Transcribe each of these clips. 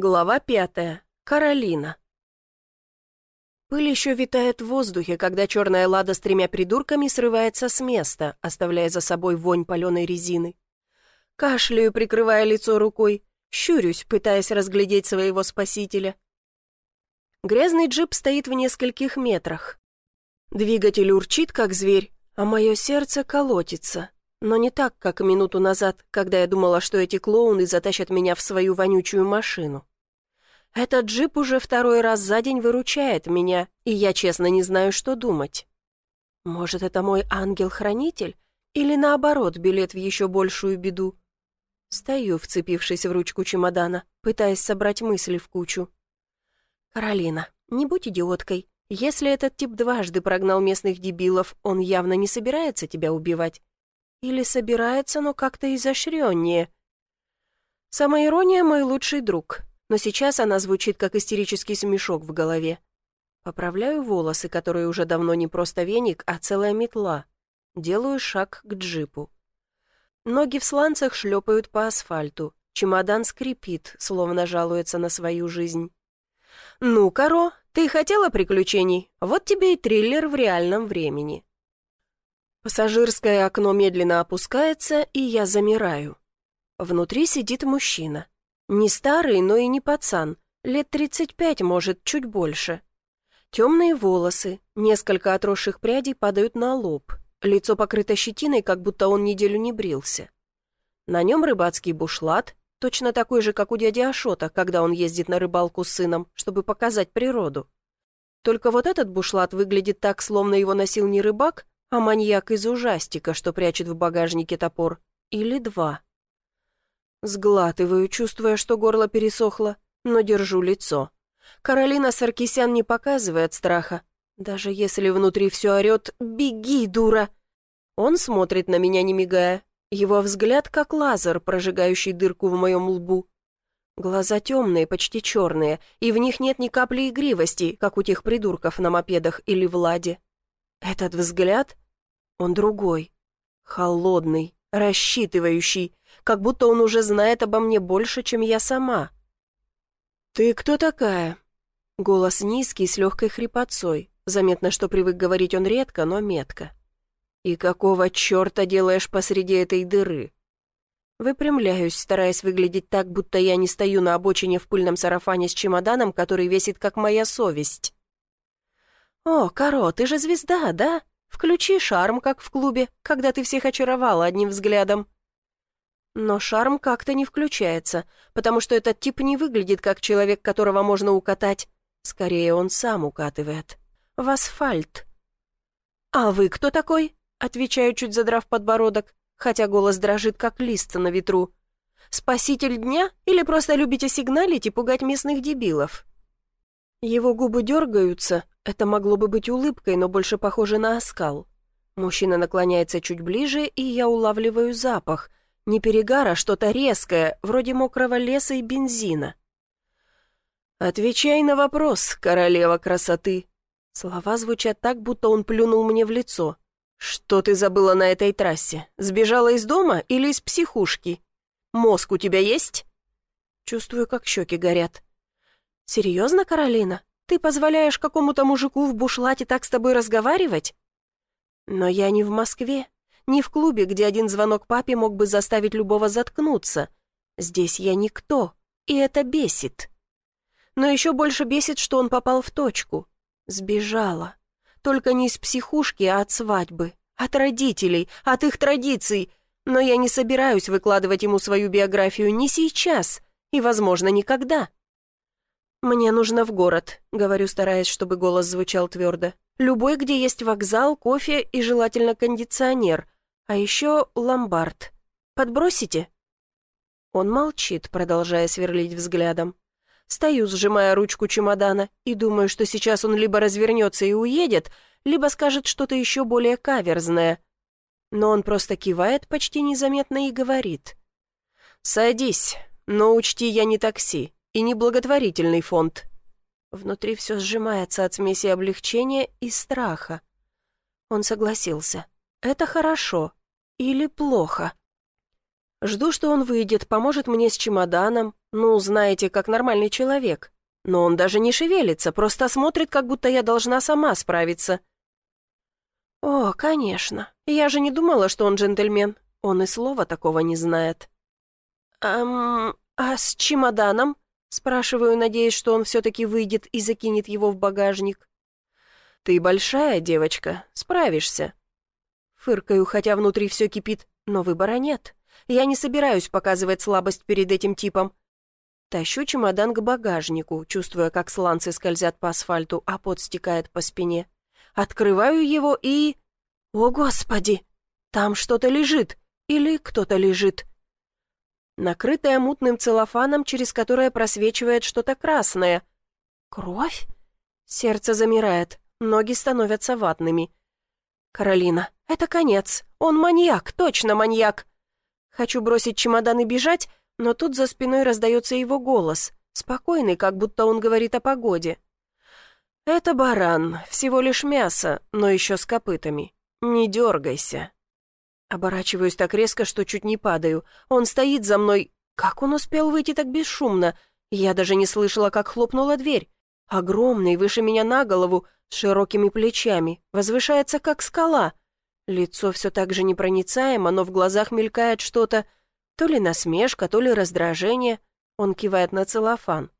Глава 5. Каролина. Пыль еще витает в воздухе, когда черная лада с 3 придурками срывается с места, оставляя за собой вонь паленой резины. Кашляю, прикрывая лицо рукой, щурюсь, пытаясь разглядеть своего спасителя. Грязный джип стоит в нескольких метрах. Двигатель урчит, как зверь, а мое сердце колотится. Но не так, как минуту назад, когда я думала, что эти клоуны затащат меня в свою вонючую машину. Этот джип уже 2-й раз за день выручает меня, и я честно не знаю, что думать. Может, это мой ангел-хранитель? Или наоборот, билет в еще большую беду? Стою, вцепившись в ручку чемодана, пытаясь собрать мысли в кучу. «Каролина, не будь идиоткой. Если этот тип дважды прогнал местных дебилов, он явно не собирается тебя убивать. Или собирается, но как-то изощреннее. Самоирония — мой лучший друг, но сейчас она звучит, как истерический смешок в голове. Поправляю волосы, которые уже давно не просто веник, а целая метла. Делаю шаг к джипу. Ноги в сланцах шлепают по асфальту. Чемодан скрипит, словно жалуется на свою жизнь. «Ну, Каро, ты хотела приключений? Вот тебе и триллер в реальном времени». Пассажирское окно медленно опускается, и я замираю. Внутри сидит мужчина. Не старый, но и не пацан. Лет 35, может, чуть больше. Темные волосы, несколько отросших прядей падают на лоб. Лицо покрыто щетиной, как будто он неделю не брился. На нем рыбацкий бушлат, точно такой же, как у дяди Ашота, когда он ездит на рыбалку с сыном, чтобы показать природу. Только вот этот бушлат выглядит так, словно его носил не рыбак, а маньяк из ужастика, что прячет в багажнике топор. Или 2. Сглатываю, чувствуя, что горло пересохло, но держу лицо. Каролина Саркисян не показывает страха. Даже если внутри все орет «Беги, дура!». Он смотрит на меня, не мигая. Его взгляд как лазер, прожигающий дырку в моем лбу. Глаза темные, почти черные, и в них нет ни капли игривости, как у тех придурков на мопедах или в ладе. Этот взгляд, он другой, холодный, рассчитывающий, как будто он уже знает обо мне больше, чем я сама. «Ты кто такая?» Голос низкий, с легкой хрипотцой. Заметно, что привык говорить он редко, но метко. «И какого черта делаешь посреди этой дыры?» Выпрямляюсь, стараясь выглядеть так, будто я не стою на обочине в пыльном сарафане с чемоданом, который весит, как моя совесть. «О, Каро, ты же звезда, да? Включи шарм, как в клубе, когда ты всех очаровала одним взглядом». Но шарм как-то не включается, потому что этот тип не выглядит как человек, которого можно укатать. Скорее, он сам укатывает. В асфальт. «А вы кто такой?» — отвечаю, чуть задрав подбородок, хотя голос дрожит, как лист на ветру. «Спаситель дня или просто любите сигналить и пугать местных дебилов?» Его губы дергаются. Это могло бы быть улыбкой, но больше похоже на оскал. Мужчина наклоняется чуть ближе, и я улавливаю запах. Не перегара, что-то резкое, вроде мокрого леса и бензина. «Отвечай на вопрос, королева красоты». Слова звучат так, будто он плюнул мне в лицо. «Что ты забыла на этой трассе? Сбежала из дома или из психушки? Мозг у тебя есть?» Чувствую, как щеки горят. «Серьезно, Каролина? Ты позволяешь какому-то мужику в бушлате так с тобой разговаривать?» «Но я не в Москве, не в клубе, где один звонок папе мог бы заставить любого заткнуться. Здесь я никто, и это бесит. Но еще больше бесит, что он попал в точку. Сбежала. Только не из психушки, а от свадьбы, от родителей, от их традиций. Но я не собираюсь выкладывать ему свою биографию ни сейчас и, возможно, никогда». «Мне нужно в город», — говорю, стараясь, чтобы голос звучал твердо. «Любой, где есть вокзал, кофе и желательно кондиционер. А еще ломбард. Подбросите?» Он молчит, продолжая сверлить взглядом. Стою, сжимая ручку чемодана, и думаю, что сейчас он либо развернется и уедет, либо скажет что-то еще более каверзное. Но он просто кивает почти незаметно и говорит: «Садись, но учти, я не такси и не благотворительный фонд». Внутри все сжимается от смеси облегчения и страха. Он согласился. Это хорошо или плохо? Жду, что он выйдет, поможет мне с чемоданом, ну, знаете, как нормальный человек. Но он даже не шевелится, просто смотрит, как будто я должна сама справиться. О, конечно, я же не думала, что он джентльмен. Он и слова такого не знает. А с чемоданом?» Спрашиваю, надеясь, что он все-таки выйдет и закинет его в багажник. «Ты большая девочка, справишься». Фыркаю, хотя внутри все кипит, но выбора нет. Я не собираюсь показывать слабость перед этим типом. Тащу чемодан к багажнику, чувствуя, как сланцы скользят по асфальту, а пот стекает по спине. Открываю его и... О, Господи! Там что-то лежит. Или кто-то лежит. Накрытая мутным целлофаном, через которое просвечивает что-то красное. Кровь? Сердце замирает, ноги становятся ватными. «Каролина, это конец. Он маньяк, точно маньяк!» Хочу бросить чемодан и бежать, но тут за спиной раздается его голос, спокойный, как будто он говорит о погоде. «Это баран, всего лишь мясо, но еще с копытами. Не дергайся». Оборачиваюсь так резко, что чуть не падаю. Он стоит за мной. Как он успел выйти так бесшумно? Я даже не слышала, как хлопнула дверь. Огромный, выше меня на голову, с широкими плечами, возвышается, как скала. Лицо все так же непроницаемо, но в глазах мелькает что-то, то ли насмешка, то ли раздражение. Он кивает на целлофан.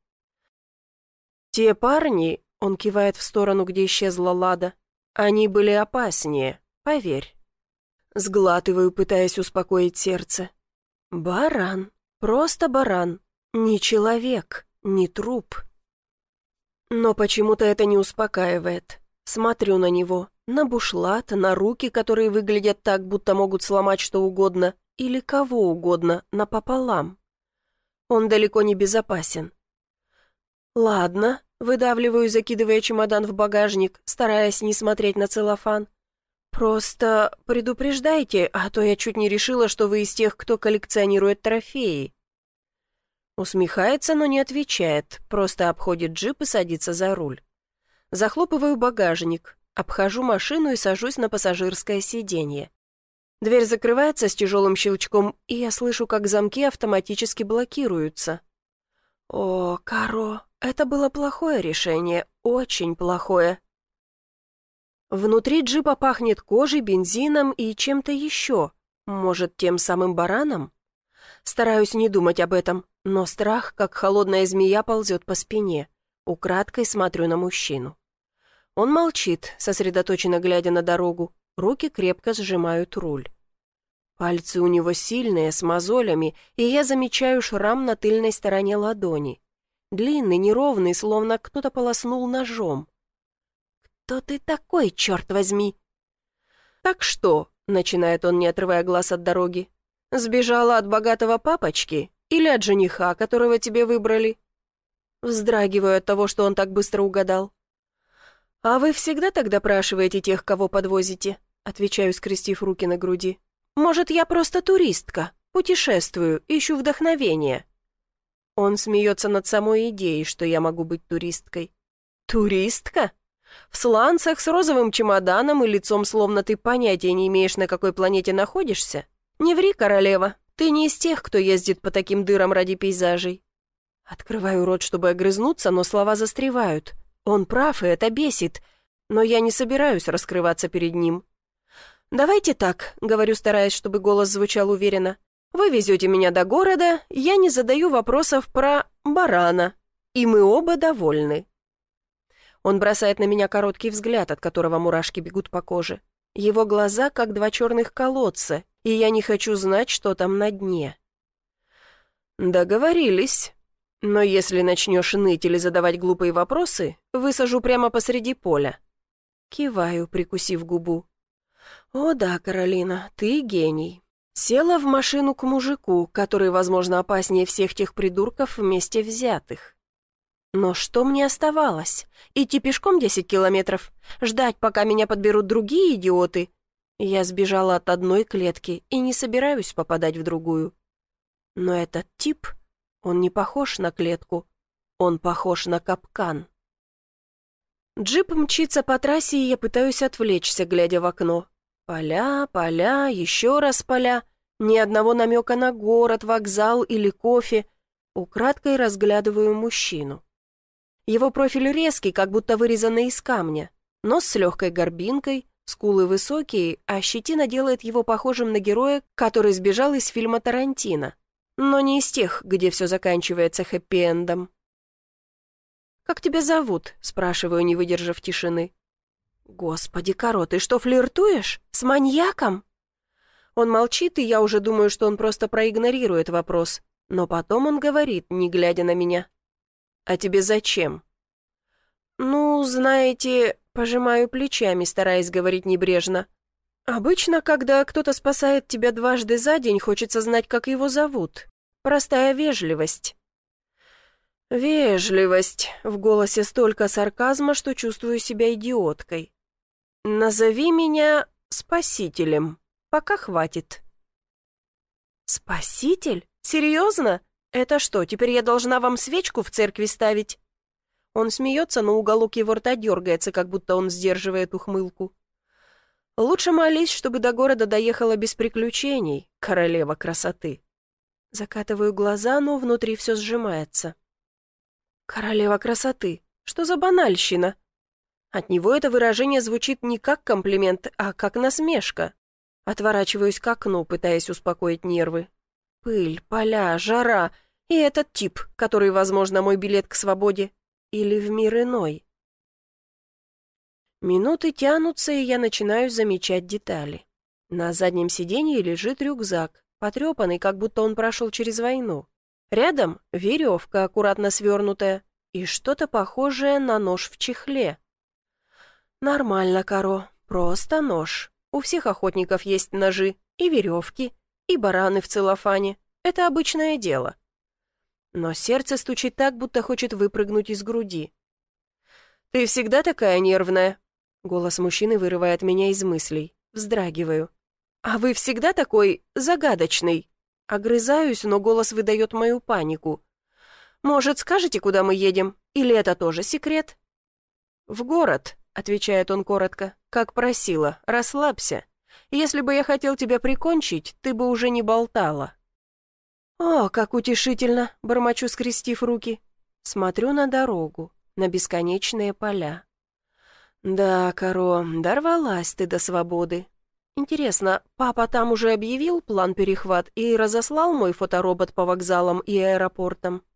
«Те парни», — он кивает в сторону, где исчезла Лада, — «они были опаснее, поверь». Сглатываю, пытаясь успокоить сердце. Баран, просто баран, не человек, не труп. Но почему-то это не успокаивает. Смотрю на него, на бушлат, на руки, которые выглядят так, будто могут сломать что угодно, или кого угодно, напополам. Он далеко не безопасен. «Ладно», — выдавливаю, закидывая чемодан в багажник, стараясь не смотреть на целлофан. «Просто предупреждайте, а то я чуть не решила, что вы из тех, кто коллекционирует трофеи». Усмехается, но не отвечает, просто обходит джип и садится за руль. Захлопываю багажник, обхожу машину и сажусь на пассажирское сиденье. Дверь закрывается с тяжелым щелчком, и я слышу, как замки автоматически блокируются. О, Каро, это было плохое решение, очень плохое. Внутри джипа пахнет кожей, бензином и чем-то еще. Может, тем самым бараном? Стараюсь не думать об этом, но страх, как холодная змея, ползет по спине. Украдкой смотрю на мужчину. Он молчит, сосредоточенно глядя на дорогу. Руки крепко сжимают руль. Пальцы у него сильные, с мозолями, и я замечаю шрам на тыльной стороне ладони. Длинный, неровный, словно кто-то полоснул ножом. «Кто ты такой, черт возьми?» «Так что?» — начинает он, не отрывая глаз от дороги. «Сбежала от богатого папочки или от жениха, которого тебе выбрали?» Вздрагиваю от того, что он так быстро угадал. «А вы всегда так допрашиваете тех, кого подвозите?» — отвечаю, скрестив руки на груди. «Может, я просто туристка, путешествую, ищу вдохновения?» Он смеется над самой идеей, что я могу быть туристкой. «Туристка? В сланцах с розовым чемоданом и лицом, словно ты понятия не имеешь, на какой планете находишься? Не ври, королева, ты не из тех, кто ездит по таким дырам ради пейзажей». Открываю рот, чтобы огрызнуться, но слова застревают. Он прав, и это бесит, но я не собираюсь раскрываться перед ним. «Давайте так», — говорю, стараясь, чтобы голос звучал уверенно. «Вы везете меня до города, я не задаю вопросов про барана, и мы оба довольны». Он бросает на меня короткий взгляд, от которого мурашки бегут по коже. Его глаза, как два черных колодца, и я не хочу знать, что там на дне. «Договорились. Но если начнешь ныть или задавать глупые вопросы, высажу прямо посреди поля». Киваю, прикусив губу. «О да, Каролина, ты гений». Села в машину к мужику, который, возможно, опаснее всех тех придурков вместе взятых. Но что мне оставалось? Идти пешком 10 километров? Ждать, пока меня подберут другие идиоты? Я сбежала от одной клетки и не собираюсь попадать в другую. Но этот тип, он не похож на клетку, он похож на капкан. Джип мчится по трассе, и я пытаюсь отвлечься, глядя в окно. Поля, поля, еще раз поля. Ни одного намека на город, вокзал или кофе. Украдкой разглядываю мужчину. Его профиль резкий, как будто вырезанный из камня. Нос с легкой горбинкой, скулы высокие, а щетина делает его похожим на героя, который сбежал из фильма Тарантино. Но не из тех, где все заканчивается хэппи-эндом. «Как тебя зовут?» — спрашиваю, не выдержав тишины. «Господи, Каро, ты что, флиртуешь? С маньяком?» Он молчит, и я уже думаю, что он просто проигнорирует вопрос. Но потом он говорит, не глядя на меня. «А тебе зачем?» «Ну, знаете...» — пожимаю плечами, стараясь говорить небрежно. «Обычно, когда кто-то спасает тебя дважды за день, хочется знать, как его зовут. Простая вежливость». «Вежливость!» — в голосе столько сарказма, что чувствую себя идиоткой. «Назови меня спасителем. Пока хватит». «Спаситель? Серьезно? Это что, теперь я должна вам свечку в церкви ставить?» Он смеется, но уголок его рта дергается, как будто он сдерживает ухмылку. «Лучше молись, чтобы до города доехала без приключений, королева красоты». Закатываю глаза, но внутри все сжимается. «Королева красоты? Что за банальщина?» От него это выражение звучит не как комплимент, а как насмешка. Отворачиваюсь к окну, пытаясь успокоить нервы. Пыль, поля, жара и этот тип, который, возможно, мой билет к свободе. Или в мир иной. Минуты тянутся, и я начинаю замечать детали. На заднем сиденье лежит рюкзак, потрепанный, как будто он прошел через войну. Рядом веревка, аккуратно свернутая, и что-то похожее на нож в чехле. Нормально, Каро, просто нож. У всех охотников есть ножи, и веревки, и бараны в целлофане. Это обычное дело. Но сердце стучит так, будто хочет выпрыгнуть из груди. «Ты всегда такая нервная?» Голос мужчины вырывает меня из мыслей. Вздрагиваю. «А вы всегда такой загадочный?» Огрызаюсь, но голос выдает мою панику. «Может, скажете, куда мы едем? Или это тоже секрет?» «В город», — отвечает он коротко, — «как просила, расслабься. Если бы я хотел тебя прикончить, ты бы уже не болтала». «О, как утешительно!» — бормочу, скрестив руки. Смотрю на дорогу, на бесконечные поля. «Да, Каро, дорвалась ты до свободы. Интересно, папа там уже объявил план перехват и разослал мой фоторобот по вокзалам и аэропортам?»